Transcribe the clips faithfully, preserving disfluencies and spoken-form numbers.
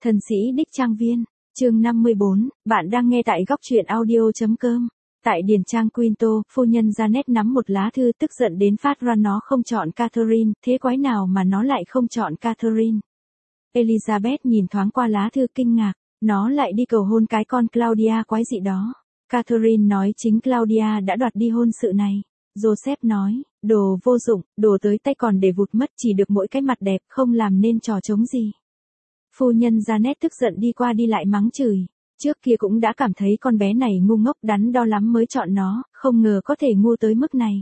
Thần sĩ đích trang viên, chương năm mươi bốn, bạn đang nghe tại góc truyện audio.com. Tại điền trang Quinto, phu nhân Janet nắm một lá thư tức giận đến phát ra nó không chọn Catherine, thế quái nào mà nó lại không chọn Catherine. Elizabeth nhìn thoáng qua lá thư kinh ngạc, nó lại đi cầu hôn cái con Claudia quái dị đó. Catherine nói chính Claudia đã đoạt đi hôn sự này. Joseph nói, đồ vô dụng, đồ tới tay còn để vụt mất chỉ được mỗi cái mặt đẹp không làm nên trò trống gì. Phu nhân Janet tức giận đi qua đi lại mắng chửi. Trước kia cũng đã cảm thấy con bé này ngu ngốc đắn đo lắm mới chọn nó, không ngờ có thể ngu tới mức này.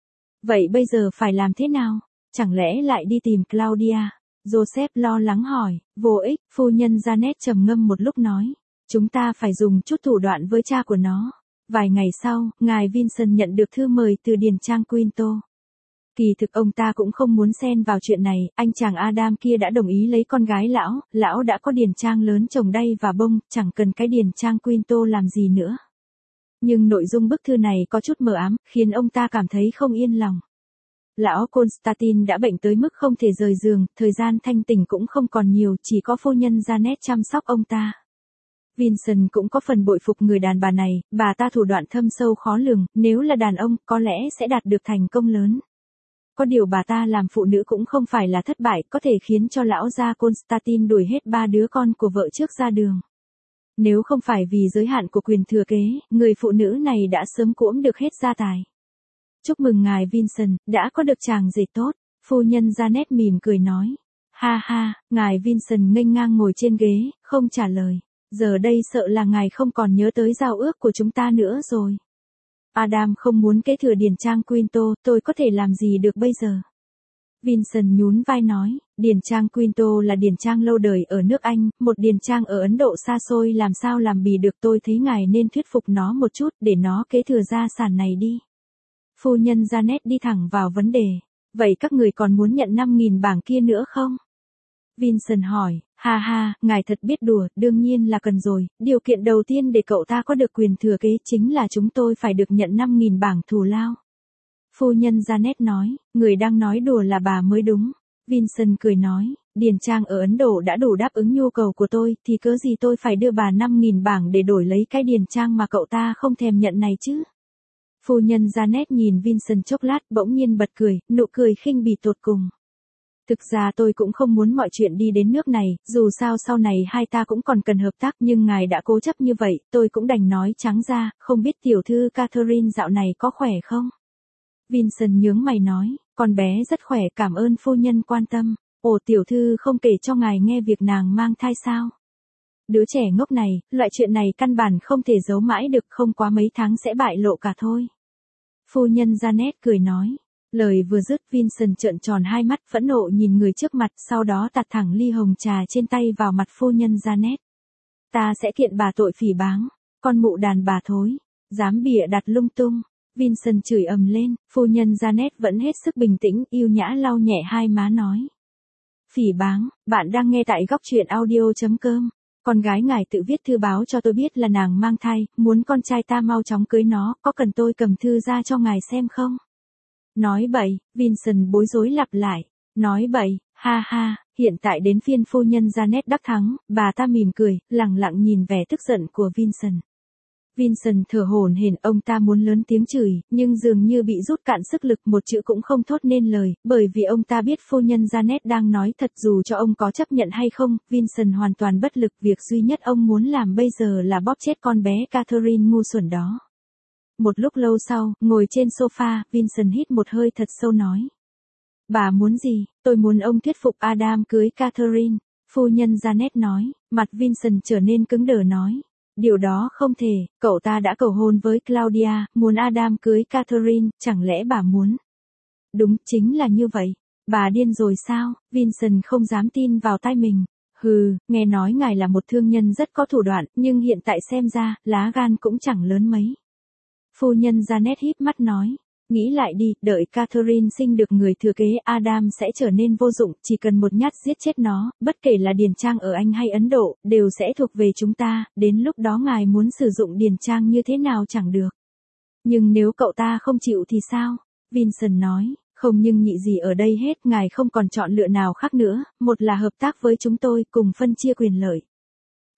Vậy bây giờ phải làm thế nào? Chẳng lẽ lại đi tìm Claudia? Joseph lo lắng hỏi, vô ích, phu nhân Janet trầm ngâm một lúc nói. Chúng ta phải dùng chút thủ đoạn với cha của nó. Vài ngày sau, ngài Vincent nhận được thư mời từ điền trang Quinto. Kỳ thực ông ta cũng không muốn xen vào chuyện này, anh chàng Adam kia đã đồng ý lấy con gái lão, lão đã có điền trang lớn trồng đay và bông, chẳng cần cái điền trang Quinto làm gì nữa. Nhưng nội dung bức thư này có chút mờ ám, khiến ông ta cảm thấy không yên lòng. Lão Constantine đã bệnh tới mức không thể rời giường, thời gian thanh tỉnh cũng không còn nhiều, chỉ có phu nhân Janet chăm sóc ông ta. Vincent cũng có phần bội phục người đàn bà này, bà ta thủ đoạn thâm sâu khó lường, nếu là đàn ông, có lẽ sẽ đạt được thành công lớn. Có điều bà ta làm phụ nữ cũng không phải là thất bại, có thể khiến cho lão gia Constantine đuổi hết ba đứa con của vợ trước ra đường. Nếu không phải vì giới hạn của quyền thừa kế, người phụ nữ này đã sớm cuỗm được hết gia tài. Chúc mừng ngài Vincent, đã có được chàng rể tốt, phu nhân Janet mỉm cười nói. Ha ha, ngài Vincent nghênh ngang ngồi trên ghế, không trả lời. Giờ đây sợ là ngài không còn nhớ tới giao ước của chúng ta nữa rồi. Adam không muốn kế thừa điền trang Quinto, tôi có thể làm gì được bây giờ? Vincent nhún vai nói, điền trang Quinto là điền trang lâu đời ở nước Anh, một điền trang ở Ấn Độ xa xôi làm sao làm bì được, tôi thấy ngài nên thuyết phục nó một chút để nó kế thừa gia sản này đi. Phu nhân Janet đi thẳng vào vấn đề, vậy các người còn muốn nhận năm nghìn bảng kia nữa không? Vincent hỏi, ha ha, ngài thật biết đùa, đương nhiên là cần rồi, điều kiện đầu tiên để cậu ta có được quyền thừa kế chính là chúng tôi phải được nhận năm nghìn bảng thù lao. Phu nhân Janet nói, người đang nói đùa là bà mới đúng. Vincent cười nói, điền trang ở Ấn Độ đã đủ đáp ứng nhu cầu của tôi, thì cớ gì tôi phải đưa bà năm nghìn bảng để đổi lấy cái điền trang mà cậu ta không thèm nhận này chứ. Phu nhân Janet nhìn Vincent chốc lát bỗng nhiên bật cười, nụ cười khinh bỉ tột cùng. Thực ra tôi cũng không muốn mọi chuyện đi đến nước này, dù sao sau này hai ta cũng còn cần hợp tác, nhưng ngài đã cố chấp như vậy, tôi cũng đành nói trắng ra, không biết tiểu thư Catherine dạo này có khỏe không? Vincent nhướng mày nói, con bé rất khỏe, cảm ơn phu nhân quan tâm. Ồ, tiểu thư không kể cho ngài nghe việc nàng mang thai sao? Đứa trẻ ngốc này, loại chuyện này căn bản không thể giấu mãi được, không quá mấy tháng sẽ bại lộ cả thôi. Phu nhân Janet cười nói. Lời vừa dứt, Vincent trợn tròn hai mắt phẫn nộ nhìn người trước mặt, sau đó tạt thẳng ly hồng trà trên tay vào mặt phu nhân Janet. Ta sẽ kiện bà tội phỉ báng, con mụ đàn bà thối, dám bịa đặt lung tung. Vincent chửi ầm lên, phu nhân Janet vẫn hết sức bình tĩnh, yêu nhã lau nhẹ hai má nói. Phỉ báng, bạn đang nghe tại góc truyện audio.com. Con gái ngài tự viết thư báo cho tôi biết là nàng mang thai, muốn con trai ta mau chóng cưới nó, có cần tôi cầm thư ra cho ngài xem không? Nói bậy, Vincent bối rối lặp lại. Nói bậy, ha ha, hiện tại đến phiên phu nhân Janet đắc thắng, bà ta mỉm cười, lẳng lặng nhìn vẻ tức giận của Vincent. Vincent thở hổn hển, ông ta muốn lớn tiếng chửi, nhưng dường như bị rút cạn sức lực, một chữ cũng không thốt nên lời, bởi vì ông ta biết phu nhân Janet đang nói thật, dù cho ông có chấp nhận hay không, Vincent hoàn toàn bất lực, việc duy nhất ông muốn làm bây giờ là bóp chết con bé Catherine ngu xuẩn đó. Một lúc lâu sau, ngồi trên sofa, Vincent hít một hơi thật sâu nói. Bà muốn gì? Tôi muốn ông thuyết phục Adam cưới Catherine. Phu nhân Janet nói, mặt Vincent trở nên cứng đờ nói. Điều đó không thể, cậu ta đã cầu hôn với Claudia, muốn Adam cưới Catherine, chẳng lẽ bà muốn? Đúng, chính là như vậy. Bà điên rồi sao? Vincent không dám tin vào tai mình. Hừ, nghe nói ngài là một thương nhân rất có thủ đoạn, nhưng hiện tại xem ra, lá gan cũng chẳng lớn mấy. Phu nhân Janet híp mắt nói, nghĩ lại đi, đợi Catherine sinh được người thừa kế, Adam sẽ trở nên vô dụng, chỉ cần một nhát giết chết nó, bất kể là điền trang ở Anh hay Ấn Độ, đều sẽ thuộc về chúng ta, đến lúc đó ngài muốn sử dụng điền trang như thế nào chẳng được. Nhưng nếu cậu ta không chịu thì sao? Vincent nói, không nhưng nhị gì ở đây hết, ngài không còn chọn lựa nào khác nữa, một là hợp tác với chúng tôi, cùng phân chia quyền lợi.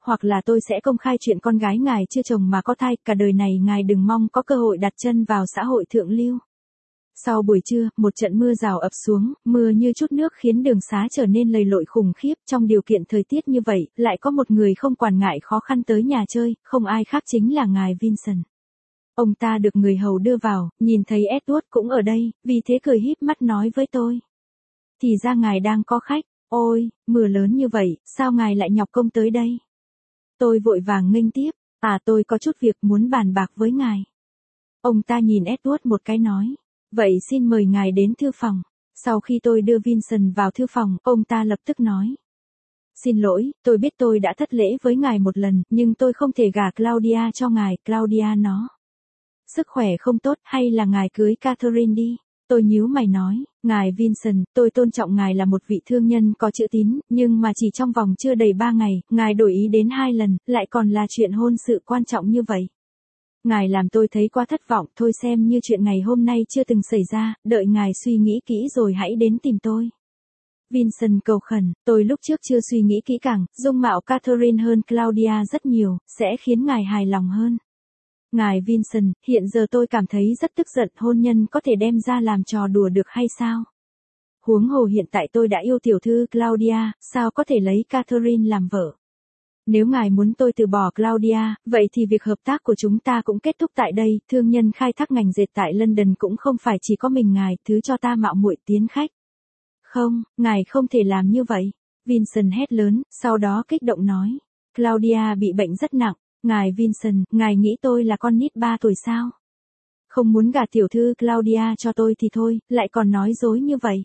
hoặc là tôi sẽ công khai chuyện con gái ngài chưa chồng mà có thai, cả đời này ngài đừng mong có cơ hội đặt chân vào xã hội thượng lưu. Sau buổi trưa, một trận mưa rào ập xuống, mưa như chút nước khiến đường xá trở nên lầy lội khủng khiếp. Trong điều kiện thời tiết như vậy, lại có một người không quản ngại khó khăn tới nhà chơi, không ai khác chính là ngài Vincent. Ông ta được người hầu đưa vào, nhìn thấy Edward cũng ở đây, vì thế cười híp mắt nói với tôi. Thì ra ngài đang có khách, ôi, mưa lớn như vậy, sao ngài lại nhọc công tới đây? Tôi vội vàng nghênh tiếp, à tôi có chút việc muốn bàn bạc với ngài. Ông ta nhìn Edward một cái nói. Vậy xin mời ngài đến thư phòng. Sau khi tôi đưa Vincent vào thư phòng, ông ta lập tức nói. Xin lỗi, tôi biết tôi đã thất lễ với ngài một lần, nhưng tôi không thể gả Claudia cho ngài, Claudia nó. Sức khỏe không tốt, hay là ngài cưới Catherine đi. Tôi nhíu mày nói, ngài Vincent, tôi tôn trọng ngài là một vị thương nhân có chữ tín, nhưng mà chỉ trong vòng chưa đầy ba ngày, ngài đổi ý đến hai lần, lại còn là chuyện hôn sự quan trọng như vậy. Ngài làm tôi thấy quá thất vọng, thôi xem như chuyện ngày hôm nay chưa từng xảy ra, đợi ngài suy nghĩ kỹ rồi hãy đến tìm tôi. Vincent cầu khẩn, tôi lúc trước chưa suy nghĩ kỹ càng, dung mạo Catherine hơn Claudia rất nhiều, sẽ khiến ngài hài lòng hơn. Ngài Vincent, hiện giờ tôi cảm thấy rất tức giận, hôn nhân có thể đem ra làm trò đùa được hay sao? Huống hồ hiện tại tôi đã yêu tiểu thư Claudia, sao có thể lấy Catherine làm vợ? Nếu ngài muốn tôi từ bỏ Claudia, vậy thì việc hợp tác của chúng ta cũng kết thúc tại đây, thương nhân khai thác ngành dệt tại London cũng không phải chỉ có mình ngài, thứ cho ta mạo muội tiến khách. Không, ngài không thể làm như vậy. Vincent hét lớn, sau đó kích động nói. Claudia bị bệnh rất nặng, ngài Vincent, ngài nghĩ tôi là con nít ba tuổi sao? Không muốn gả tiểu thư Claudia cho tôi thì thôi, lại còn nói dối như vậy.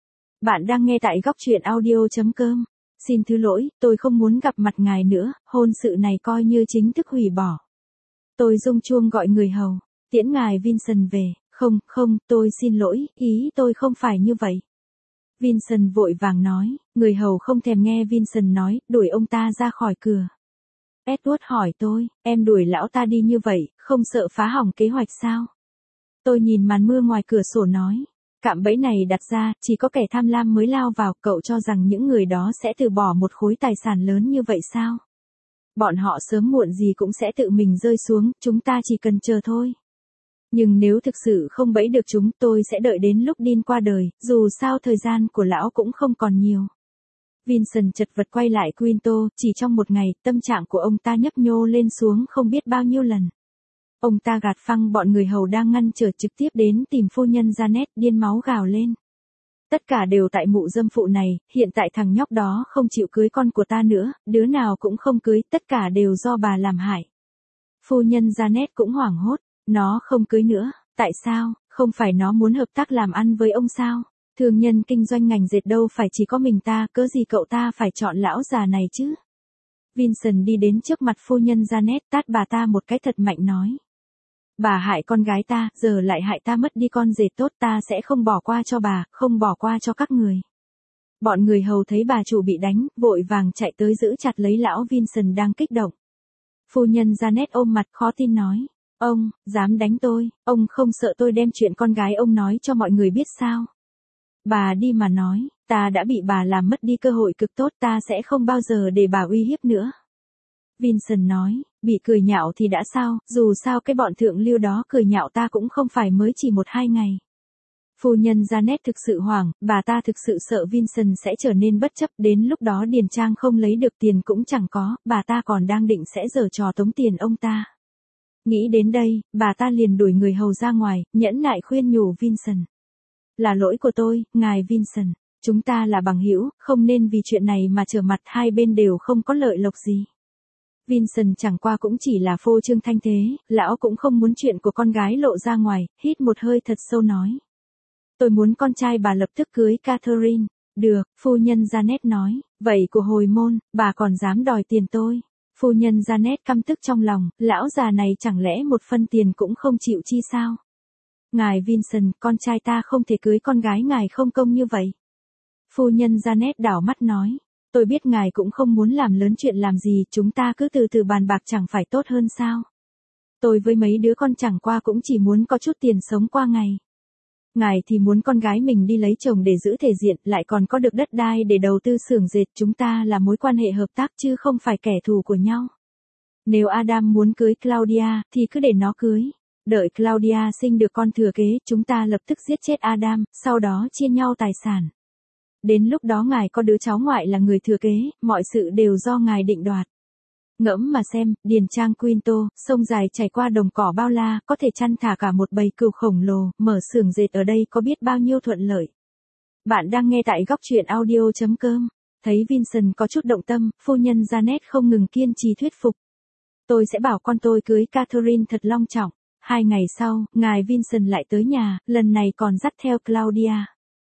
Bạn đang nghe tại góc truyện audio chấm com. Xin thứ lỗi, tôi không muốn gặp mặt ngài nữa, hôn sự này coi như chính thức hủy bỏ. Tôi rung chuông gọi người hầu, tiễn ngài Vincent về, không, không, tôi xin lỗi, ý tôi không phải như vậy. Vincent vội vàng nói, người hầu không thèm nghe Vincent nói, đuổi ông ta ra khỏi cửa. Edward hỏi tôi, em đuổi lão ta đi như vậy, không sợ phá hỏng kế hoạch sao? Tôi nhìn màn mưa ngoài cửa sổ nói. Cạm bẫy này đặt ra, chỉ có kẻ tham lam mới lao vào, cậu cho rằng những người đó sẽ từ bỏ một khối tài sản lớn như vậy sao? Bọn họ sớm muộn gì cũng sẽ tự mình rơi xuống, chúng ta chỉ cần chờ thôi. Nhưng nếu thực sự không bẫy được chúng, tôi sẽ đợi đến lúc Dean qua đời, dù sao thời gian của lão cũng không còn nhiều. Vincent chật vật quay lại Quinto, chỉ trong một ngày, tâm trạng của ông ta nhấp nhô lên xuống không biết bao nhiêu lần. Ông ta gạt phăng bọn người hầu đang ngăn trở trực tiếp đến tìm phu nhân Janet, điên máu gào lên. Tất cả đều tại mụ dâm phụ này, hiện tại thằng nhóc đó không chịu cưới con của ta nữa, đứa nào cũng không cưới, tất cả đều do bà làm hại. Phu nhân Janet cũng hoảng hốt, nó không cưới nữa, tại sao, không phải nó muốn hợp tác làm ăn với ông sao? Thương nhân kinh doanh ngành dệt đâu phải chỉ có mình ta, cớ gì cậu ta phải chọn lão già này chứ? Vincent đi đến trước mặt phu nhân Janet, tát bà ta một cái thật mạnh nói. Bà hại con gái ta, giờ lại hại ta mất đi con dệt tốt, ta sẽ không bỏ qua cho bà, không bỏ qua cho các người. Bọn người hầu thấy bà chủ bị đánh, vội vàng chạy tới giữ chặt lấy lão Vincent đang kích động. Phu nhân Janet ôm mặt khó tin nói, ông, dám đánh tôi, ông không sợ tôi đem chuyện con gái ông nói cho mọi người biết sao? Bà đi mà nói, ta đã bị bà làm mất đi cơ hội cực tốt, ta sẽ không bao giờ để bà uy hiếp nữa. Vincent nói, bị cười nhạo thì đã sao, dù sao cái bọn thượng lưu đó cười nhạo ta cũng không phải mới chỉ một hai ngày. Phu nhân Janet thực sự hoảng, bà ta thực sự sợ Vincent sẽ trở nên bất chấp, đến lúc đó Điền Trang không lấy được tiền cũng chẳng có, bà ta còn đang định sẽ giở trò tống tiền ông ta. Nghĩ đến đây, bà ta liền đuổi người hầu ra ngoài, nhẫn nại khuyên nhủ Vincent. Là lỗi của tôi, ngài Vincent, chúng ta là bằng hữu, không nên vì chuyện này mà trở mặt, hai bên đều không có lợi lộc gì. Vincent chẳng qua cũng chỉ là phô trương thanh thế, lão cũng không muốn chuyện của con gái lộ ra ngoài, hít một hơi thật sâu nói. Tôi muốn con trai bà lập tức cưới Catherine. Được, phu nhân Janet nói, vậy của hồi môn, bà còn dám đòi tiền tôi. Phu nhân Janet căm tức trong lòng, lão già này chẳng lẽ một phân tiền cũng không chịu chi sao? Ngài Vincent, con trai ta không thể cưới con gái ngài không công như vậy. Phu nhân Janet đảo mắt nói. Tôi biết ngài cũng không muốn làm lớn chuyện làm gì, chúng ta cứ từ từ bàn bạc chẳng phải tốt hơn sao? Tôi với mấy đứa con chẳng qua cũng chỉ muốn có chút tiền sống qua ngày. Ngài thì muốn con gái mình đi lấy chồng để giữ thể diện, lại còn có được đất đai để đầu tư xưởng dệt, chúng ta là mối quan hệ hợp tác chứ không phải kẻ thù của nhau. Nếu Adam muốn cưới Claudia, thì cứ để nó cưới. Đợi Claudia sinh được con thừa kế, chúng ta lập tức giết chết Adam, sau đó chia nhau tài sản. Đến lúc đó ngài có đứa cháu ngoại là người thừa kế, mọi sự đều do ngài định đoạt. Ngẫm mà xem, điền trang Quinto, sông dài chảy qua đồng cỏ bao la, có thể chăn thả cả một bầy cừu khổng lồ, mở xưởng dệt ở đây có biết bao nhiêu thuận lợi. Bạn đang nghe tại góc truyện audio chấm com. Thấy Vincent có chút động tâm, phu nhân Janet không ngừng kiên trì thuyết phục. Tôi sẽ bảo con tôi cưới Catherine thật long trọng. Hai ngày sau, ngài Vincent lại tới nhà, lần này còn dắt theo Claudia.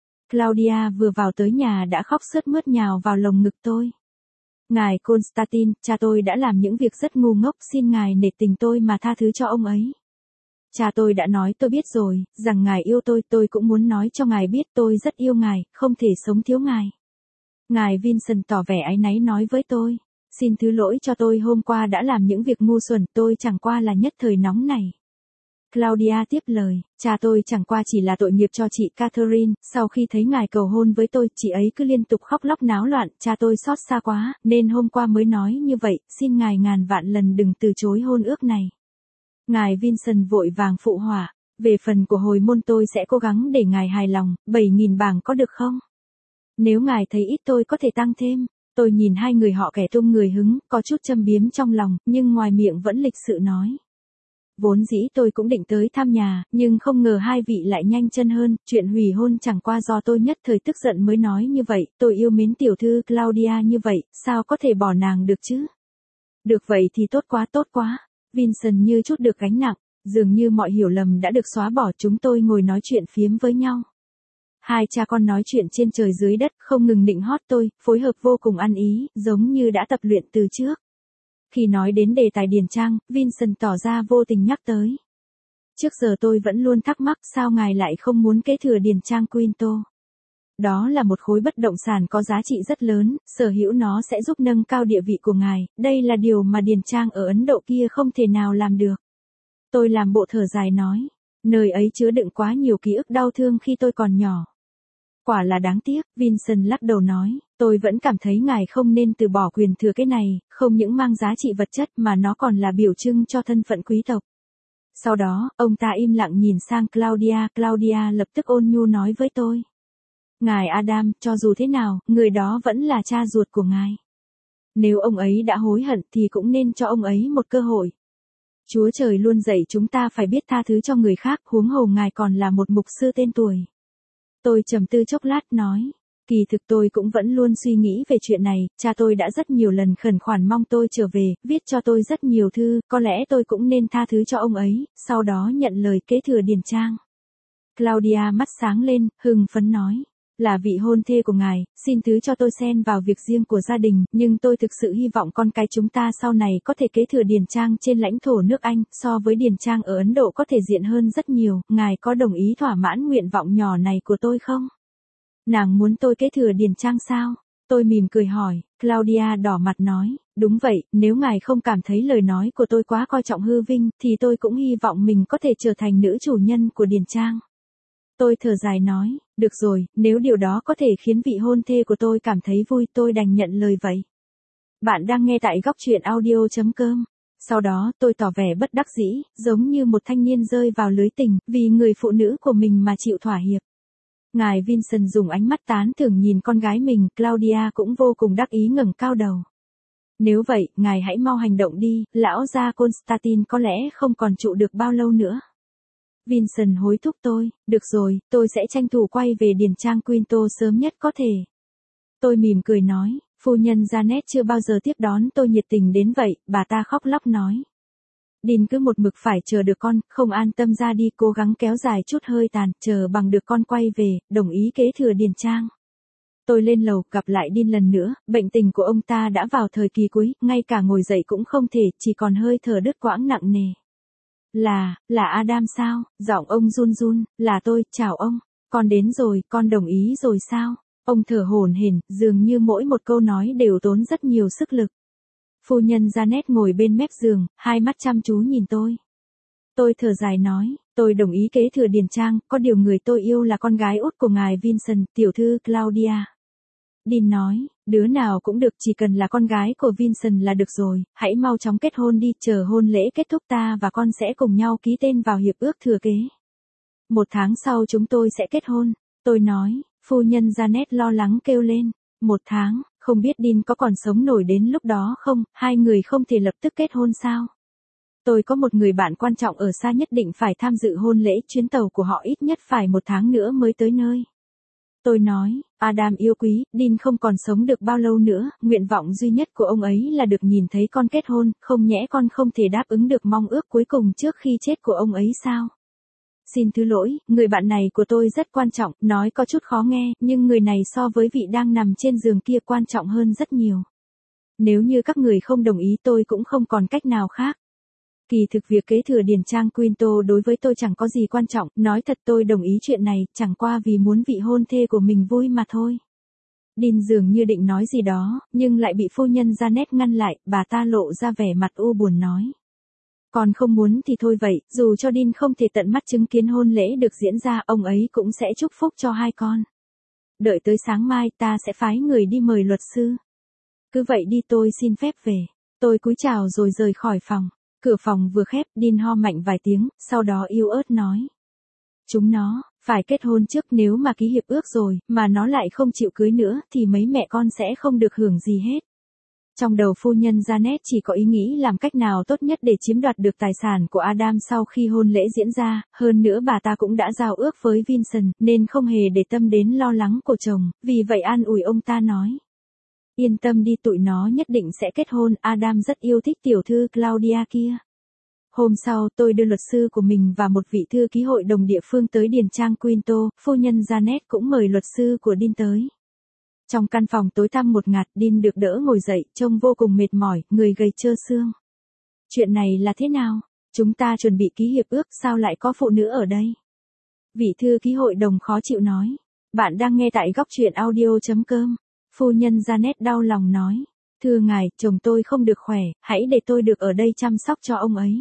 Claudia vừa vào tới nhà đã khóc sướt mướt nhào vào lồng ngực tôi. Ngài Constantine, cha tôi đã làm những việc rất ngu ngốc, xin ngài nể tình tôi mà tha thứ cho ông ấy. Cha tôi đã nói tôi biết rồi, rằng ngài yêu tôi, tôi cũng muốn nói cho ngài biết tôi rất yêu ngài, không thể sống thiếu ngài. Ngài Vincent tỏ vẻ áy náy nói với tôi, xin thứ lỗi cho tôi hôm qua đã làm những việc ngu xuẩn, tôi chẳng qua là nhất thời nóng này. Claudia tiếp lời, cha tôi chẳng qua chỉ là tội nghiệp cho chị Catherine, sau khi thấy ngài cầu hôn với tôi, chị ấy cứ liên tục khóc lóc náo loạn, cha tôi xót xa quá, nên hôm qua mới nói như vậy, xin ngài ngàn vạn lần đừng từ chối hôn ước này. Ngài Vincent vội vàng phụ họa, về phần của hồi môn tôi sẽ cố gắng để ngài hài lòng, bảy nghìn bảng có được không? Nếu ngài thấy ít tôi có thể tăng thêm. Tôi nhìn hai người họ kẻ tung người hứng, có chút châm biếm trong lòng, nhưng ngoài miệng vẫn lịch sự nói. Vốn dĩ tôi cũng định tới thăm nhà, nhưng không ngờ hai vị lại nhanh chân hơn, chuyện hủy hôn chẳng qua do tôi nhất thời tức giận mới nói như vậy, tôi yêu mến tiểu thư Claudia như vậy, sao có thể bỏ nàng được chứ? Được vậy thì tốt quá tốt quá, Vincent như chút được gánh nặng, dường như mọi hiểu lầm đã được xóa bỏ, chúng tôi ngồi nói chuyện phiếm với nhau. Hai cha con nói chuyện trên trời dưới đất, không ngừng nịnh hót tôi, phối hợp vô cùng ăn ý, giống như đã tập luyện từ trước. Khi nói đến đề tài điền trang, Vincent tỏ ra vô tình nhắc tới. Trước giờ tôi vẫn luôn thắc mắc sao ngài lại không muốn kế thừa điền trang Quinto. Đó là một khối bất động sản có giá trị rất lớn, sở hữu nó sẽ giúp nâng cao địa vị của ngài, đây là điều mà điền trang ở Ấn Độ kia không thể nào làm được. Tôi làm bộ thở dài nói, nơi ấy chứa đựng quá nhiều ký ức đau thương khi tôi còn nhỏ. Quả là đáng tiếc, Vincent lắc đầu nói, tôi vẫn cảm thấy ngài không nên từ bỏ quyền thừa kế này, không những mang giá trị vật chất mà nó còn là biểu trưng cho thân phận quý tộc. Sau đó, ông ta im lặng nhìn sang Claudia, Claudia lập tức ôn nhu nói với tôi. Ngài Adam, cho dù thế nào, người đó vẫn là cha ruột của ngài. Nếu ông ấy đã hối hận thì cũng nên cho ông ấy một cơ hội. Chúa Trời luôn dạy chúng ta phải biết tha thứ cho người khác, huống hồ ngài còn là một mục sư tên tuổi. Tôi trầm tư chốc lát nói, kỳ thực tôi cũng vẫn luôn suy nghĩ về chuyện này, cha tôi đã rất nhiều lần khẩn khoản mong tôi trở về, viết cho tôi rất nhiều thư, có lẽ tôi cũng nên tha thứ cho ông ấy, sau đó nhận lời kế thừa điền trang. Claudia mắt sáng lên, hưng phấn nói, là vị hôn thê của ngài, xin thứ cho tôi xen vào việc riêng của gia đình, nhưng tôi thực sự hy vọng con cái chúng ta sau này có thể kế thừa điền trang trên lãnh thổ nước Anh, so với điền trang ở Ấn Độ có thể diện hơn rất nhiều, ngài có đồng ý thỏa mãn nguyện vọng nhỏ này của tôi không? Nàng muốn tôi kế thừa điền trang sao? Tôi mỉm cười hỏi, Claudia đỏ mặt nói, đúng vậy, nếu ngài không cảm thấy lời nói của tôi quá coi trọng hư vinh, thì tôi cũng hy vọng mình có thể trở thành nữ chủ nhân của điền trang. Tôi thở dài nói, được rồi, nếu điều đó có thể khiến vị hôn thê của tôi cảm thấy vui tôi đành nhận lời vậy. Bạn đang nghe tại góc truyện audio chấm com. Sau đó tôi tỏ vẻ bất đắc dĩ, giống như một thanh niên rơi vào lưới tình, vì người phụ nữ của mình mà chịu thỏa hiệp. Ngài Vincent dùng ánh mắt tán thưởng nhìn con gái mình, Claudia cũng vô cùng đắc ý ngẩng cao đầu. Nếu vậy, ngài hãy mau hành động đi, lão gia Constantine có lẽ không còn trụ được bao lâu nữa. Vincent hối thúc tôi, được rồi, tôi sẽ tranh thủ quay về điền trang Quinto sớm nhất có thể. Tôi mỉm cười nói, phu nhân Janet chưa bao giờ tiếp đón tôi nhiệt tình đến vậy, bà ta khóc lóc nói. Dean cứ một mực phải chờ được con, không an tâm ra đi, cố gắng kéo dài chút hơi tàn, chờ bằng được con quay về, đồng ý kế thừa điền trang. Tôi lên lầu, gặp lại Dean lần nữa, bệnh tình của ông ta đã vào thời kỳ cuối, ngay cả ngồi dậy cũng không thể, chỉ còn hơi thở đứt quãng nặng nề. Là, là Adam sao? Giọng ông run run, là tôi, chào ông. Con đến rồi, con đồng ý rồi sao? Ông thở hổn hển, dường như mỗi một câu nói đều tốn rất nhiều sức lực. Phu nhân Janet ngồi bên mép giường, hai mắt chăm chú nhìn tôi. Tôi thở dài nói, Tôi đồng ý kế thừa điền trang, có điều người tôi yêu là con gái út của ngài Vincent, tiểu thư Claudia. Dean nói, đứa nào cũng được, chỉ cần là con gái của Vincent là được rồi, hãy mau chóng kết hôn đi, chờ hôn lễ kết thúc ta và con sẽ cùng nhau ký tên vào hiệp ước thừa kế. Một tháng sau chúng tôi sẽ kết hôn, tôi nói, phu nhân Janet lo lắng kêu lên, một tháng, không biết Dean có còn sống nổi đến lúc đó không, hai người không thể lập tức kết hôn sao? Tôi có một người bạn quan trọng ở xa nhất định phải tham dự hôn lễ, chuyến tàu của họ ít nhất phải một tháng nữa mới tới nơi. Tôi nói, Adam yêu quý, Dean không còn sống được bao lâu nữa, nguyện vọng duy nhất của ông ấy là được nhìn thấy con kết hôn, không nhẽ con không thể đáp ứng được mong ước cuối cùng trước khi chết của ông ấy sao? Xin thứ lỗi, người bạn này của tôi rất quan trọng, nói có chút khó nghe, nhưng người này so với vị đang nằm trên giường kia quan trọng hơn rất nhiều. Nếu như các người không đồng ý tôi cũng không còn cách nào khác. Kỳ thực việc kế thừa điền trang Quinto đối với tôi chẳng có gì quan trọng, nói thật tôi đồng ý chuyện này, chẳng qua vì muốn vị hôn thê của mình vui mà thôi. Dean dường như định nói gì đó, nhưng lại bị phu nhân Janet ngăn lại, bà ta lộ ra vẻ mặt u buồn nói. Còn không muốn thì thôi vậy, dù cho Dean không thể tận mắt chứng kiến hôn lễ được diễn ra, ông ấy cũng sẽ chúc phúc cho hai con. Đợi tới sáng mai ta sẽ phái người đi mời luật sư. Cứ vậy đi, tôi xin phép về. Tôi cúi chào rồi rời khỏi phòng. Cửa phòng vừa khép, Dean ho mạnh vài tiếng, sau đó yếu ớt nói. Chúng nó, phải kết hôn trước, nếu mà ký hiệp ước rồi, mà nó lại không chịu cưới nữa, thì mấy mẹ con sẽ không được hưởng gì hết. Trong đầu phu nhân Janet chỉ có ý nghĩ làm cách nào tốt nhất để chiếm đoạt được tài sản của Adam sau khi hôn lễ diễn ra, hơn nữa bà ta cũng đã giao ước với Vincent, nên không hề để tâm đến lo lắng của chồng, vì vậy an ủi ông ta nói. Yên tâm đi, tụi nó nhất định sẽ kết hôn, Adam rất yêu thích tiểu thư Claudia kia. Hôm sau tôi đưa luật sư của mình và một vị thư ký hội đồng địa phương tới điền trang Quinto, phu nhân Janet cũng mời luật sư của Dean tới. Trong căn phòng tối tăm một ngạt, Dean được đỡ ngồi dậy, trông vô cùng mệt mỏi, người gầy trơ xương. Chuyện này là thế nào? Chúng ta chuẩn bị ký hiệp ước, sao lại có phụ nữ ở đây? Vị thư ký hội đồng khó chịu nói. Bạn đang nghe tại góc truyện audio chấm com. Phu nhân Janet đau lòng nói. Thưa ngài, chồng tôi không được khỏe, hãy để tôi được ở đây chăm sóc cho ông ấy.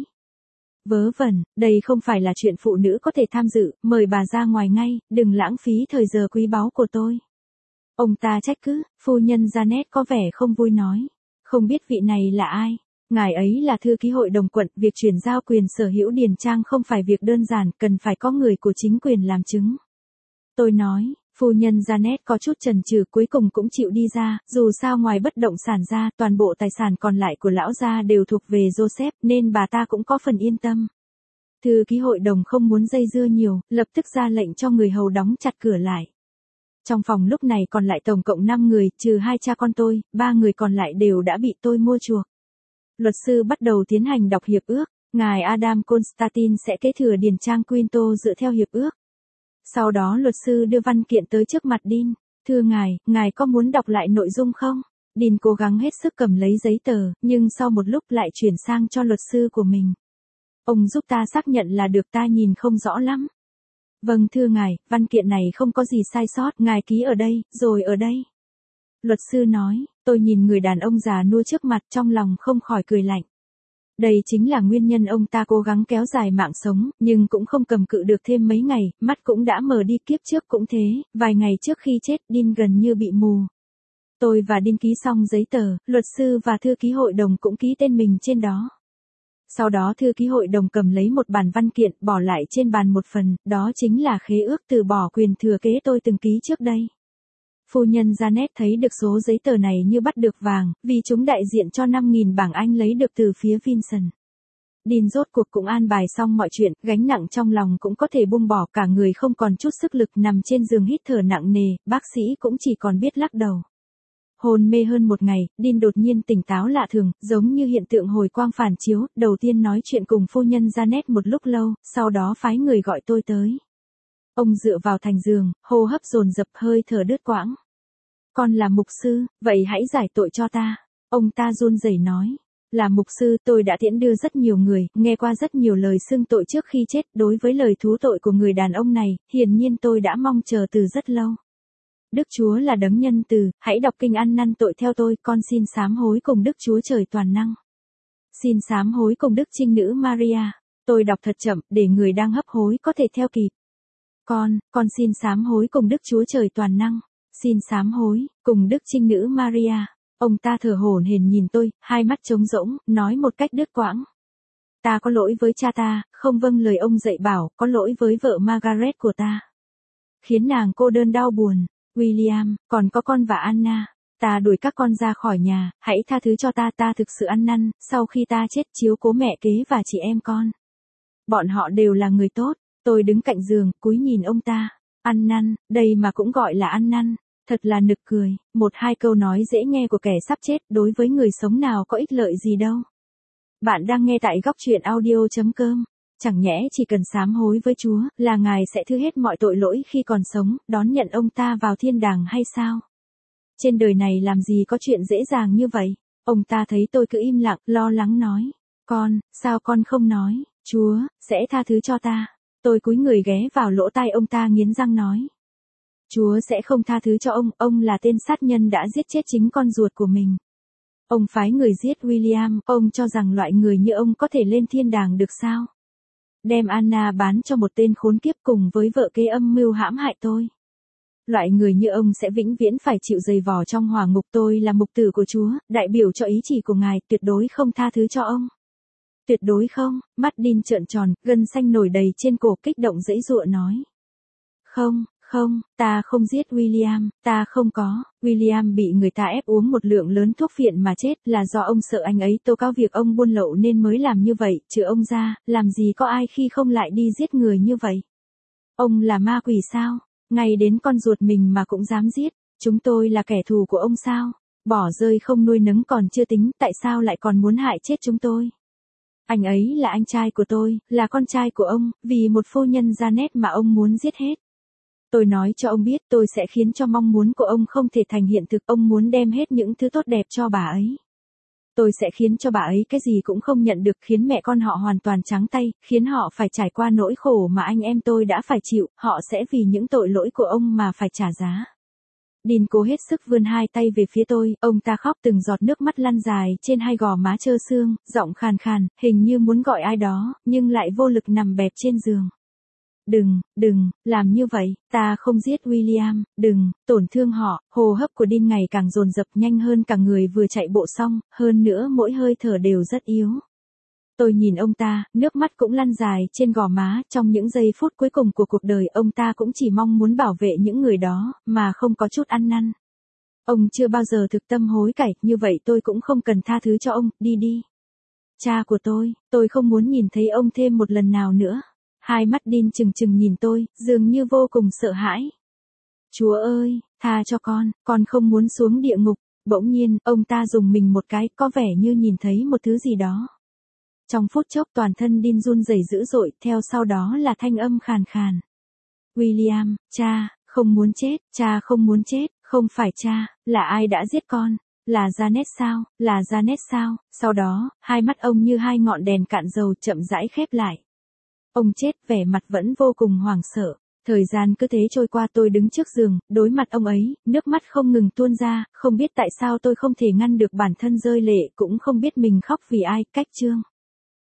Vớ vẩn, đây không phải là chuyện phụ nữ có thể tham dự, mời bà ra ngoài ngay, đừng lãng phí thời giờ quý báu của tôi. Ông ta trách cứ, phu nhân Janet có vẻ không vui nói. Không biết vị này là ai? Ngài ấy là thư ký hội đồng quận, việc chuyển giao quyền sở hữu điền trang không phải việc đơn giản, cần phải có người của chính quyền làm chứng. Tôi nói, phu nhân Janet có chút chần chừ, cuối cùng cũng chịu đi ra, dù sao ngoài bất động sản ra, toàn bộ tài sản còn lại của lão gia đều thuộc về Joseph, nên bà ta cũng có phần yên tâm. Thư ký hội đồng không muốn dây dưa nhiều, lập tức ra lệnh cho người hầu đóng chặt cửa lại. Trong phòng lúc này còn lại tổng cộng năm người, trừ hai cha con tôi, ba người còn lại đều đã bị tôi mua chuộc. Luật sư bắt đầu tiến hành đọc hiệp ước, ngài Adam Constantine sẽ kế thừa điền trang Quinto dựa theo hiệp ước. Sau đó luật sư đưa văn kiện tới trước mặt Dean. Thưa ngài, ngài có muốn đọc lại nội dung không? Dean cố gắng hết sức cầm lấy giấy tờ, nhưng sau một lúc lại chuyển sang cho luật sư của mình. Ông giúp ta xác nhận là được, ta nhìn không rõ lắm. Vâng thưa ngài, văn kiện này không có gì sai sót, ngài ký ở đây, rồi ở đây. Luật sư nói, tôi nhìn người đàn ông già nua trước mặt, trong lòng không khỏi cười lạnh. Đây chính là nguyên nhân ông ta cố gắng kéo dài mạng sống, nhưng cũng không cầm cự được thêm mấy ngày, mắt cũng đã mờ đi, kiếp trước cũng thế, vài ngày trước khi chết, Dean gần như bị mù. Tôi và Dean ký xong giấy tờ, luật sư và thư ký hội đồng cũng ký tên mình trên đó. Sau đó thư ký hội đồng cầm lấy một bản văn kiện, bỏ lại trên bàn một phần, đó chính là khế ước từ bỏ quyền thừa kế tôi từng ký trước đây. Phu nhân Janet thấy được số giấy tờ này như bắt được vàng, vì chúng đại diện cho năm nghìn bảng Anh lấy được từ phía Vincent. Dean rốt cuộc cũng an bài xong mọi chuyện, gánh nặng trong lòng cũng có thể buông bỏ, cả người không còn chút sức lực, nằm trên giường hít thở nặng nề, bác sĩ cũng chỉ còn biết lắc đầu. Hôn mê hơn một ngày, Dean đột nhiên tỉnh táo lạ thường, giống như hiện tượng hồi quang phản chiếu, đầu tiên nói chuyện cùng phu nhân Janet một lúc lâu, sau đó phái người gọi tôi tới. Ông dựa vào thành giường, hô hấp dồn dập, hơi thở đứt quãng. Con là mục sư, vậy hãy giải tội cho ta. Ông ta run rẩy nói. Là mục sư, tôi đã tiễn đưa rất nhiều người, nghe qua rất nhiều lời xưng tội trước khi chết, đối với lời thú tội của người đàn ông này, hiển nhiên tôi đã mong chờ từ rất lâu. Đức Chúa là đấng nhân từ, hãy đọc kinh ăn năn tội theo tôi, con xin sám hối cùng Đức Chúa Trời toàn năng. Xin sám hối cùng Đức Trinh Nữ Maria. Tôi đọc thật chậm, để người đang hấp hối có thể theo kịp. Con, con xin sám hối cùng Đức Chúa Trời toàn năng. Xin sám hối, cùng Đức Trinh Nữ Maria. Ông ta thở hổn hển nhìn tôi, hai mắt trống rỗng, nói một cách đứt quãng. Ta có lỗi với cha ta, không vâng lời ông dạy bảo, có lỗi với vợ Margaret của ta. Khiến nàng cô đơn đau buồn. William, còn có con và Anna. Ta đuổi các con ra khỏi nhà, hãy tha thứ cho ta, ta thực sự ăn năn, sau khi ta chết chiếu cố mẹ kế và chị em con. Bọn họ đều là người tốt. Tôi đứng cạnh giường, cúi nhìn ông ta. Ăn năn, đây mà cũng gọi là ăn năn. Thật là nực cười, một hai câu nói dễ nghe của kẻ sắp chết, đối với người sống nào có ích lợi gì đâu. Bạn đang nghe tại góc truyện audio chấm com. Chẳng nhẽ chỉ cần sám hối với Chúa, là Ngài sẽ thứ hết mọi tội lỗi khi còn sống, đón nhận ông ta vào thiên đàng hay sao? Trên đời này làm gì có chuyện dễ dàng như vậy? Ông ta thấy tôi cứ im lặng, lo lắng nói. Con, sao con không nói, Chúa, sẽ tha thứ cho ta. Tôi cúi người ghé vào lỗ tai ông ta nghiến răng nói. Chúa sẽ không tha thứ cho ông, ông là tên sát nhân đã giết chết chính con ruột của mình. Ông phái người giết William, ông cho rằng loại người như ông có thể lên thiên đàng được sao? Đem Anna bán cho một tên khốn kiếp cùng với vợ kế âm mưu hãm hại tôi. Loại người như ông sẽ vĩnh viễn phải chịu giày vò trong hỏa ngục. Tôi là mục tử của Chúa, đại biểu cho ý chỉ của Ngài, tuyệt đối không tha thứ cho ông. Tuyệt đối không, mắt Dean trợn tròn, gân xanh nổi đầy trên cổ, kích động giãy giụa nói. Không, không, ta không giết William, ta không có. William bị người ta ép uống một lượng lớn thuốc phiện mà chết, là do ông sợ anh ấy tố cáo việc ông buôn lậu nên mới làm như vậy, trừ ông ra, làm gì có ai khi không lại đi giết người như vậy. Ông là ma quỷ sao? Ngay đến con ruột mình mà cũng dám giết. Chúng tôi là kẻ thù của ông sao? Bỏ rơi không nuôi nấng còn chưa tính, tại sao lại còn muốn hại chết chúng tôi? Anh ấy là anh trai của tôi, là con trai của ông, vì một phu nhân Janet mà ông muốn giết hết. Tôi nói cho ông biết, tôi sẽ khiến cho mong muốn của ông không thể thành hiện thực. Ông muốn đem hết những thứ tốt đẹp cho bà ấy. Tôi sẽ khiến cho bà ấy cái gì cũng không nhận được, khiến mẹ con họ hoàn toàn trắng tay, khiến họ phải trải qua nỗi khổ mà anh em tôi đã phải chịu, họ sẽ vì những tội lỗi của ông mà phải trả giá. Dean cố hết sức vươn hai tay về phía tôi, ông ta khóc từng giọt nước mắt lăn dài trên hai gò má trơ xương, giọng khàn khàn, hình như muốn gọi ai đó, nhưng lại vô lực nằm bẹp trên giường. Đừng, đừng, làm như vậy, ta không giết William, đừng, tổn thương họ. Hô hấp của Dean ngày càng dồn dập, nhanh hơn cả người vừa chạy bộ xong, hơn nữa mỗi hơi thở đều rất yếu. Tôi nhìn ông ta, nước mắt cũng lăn dài trên gò má, trong những giây phút cuối cùng của cuộc đời ông ta cũng chỉ mong muốn bảo vệ những người đó, mà không có chút ăn năn. Ông chưa bao giờ thực tâm hối cải, như vậy tôi cũng không cần tha thứ cho ông, đi đi. Cha của tôi, tôi không muốn nhìn thấy ông thêm một lần nào nữa. Hai mắt Dean trừng trừng nhìn tôi, dường như vô cùng sợ hãi. Chúa ơi, tha cho con, con không muốn xuống địa ngục. Bỗng nhiên, ông ta dùng mình một cái, có vẻ như nhìn thấy một thứ gì đó. Trong phút chốc toàn thân Dean run rẩy dữ dội, theo sau đó là thanh âm khàn khàn. William, cha, không muốn chết, cha không muốn chết, không phải cha, là ai đã giết con? Là Janet sao, là Janet sao? Sau đó, hai mắt ông như hai ngọn đèn cạn dầu chậm rãi khép lại. Ông chết, vẻ mặt vẫn vô cùng hoảng sợ. Thời gian cứ thế trôi qua, tôi đứng trước giường, đối mặt ông ấy, nước mắt không ngừng tuôn ra, không biết tại sao tôi không thể ngăn được bản thân rơi lệ, cũng không biết mình khóc vì ai. Cách chương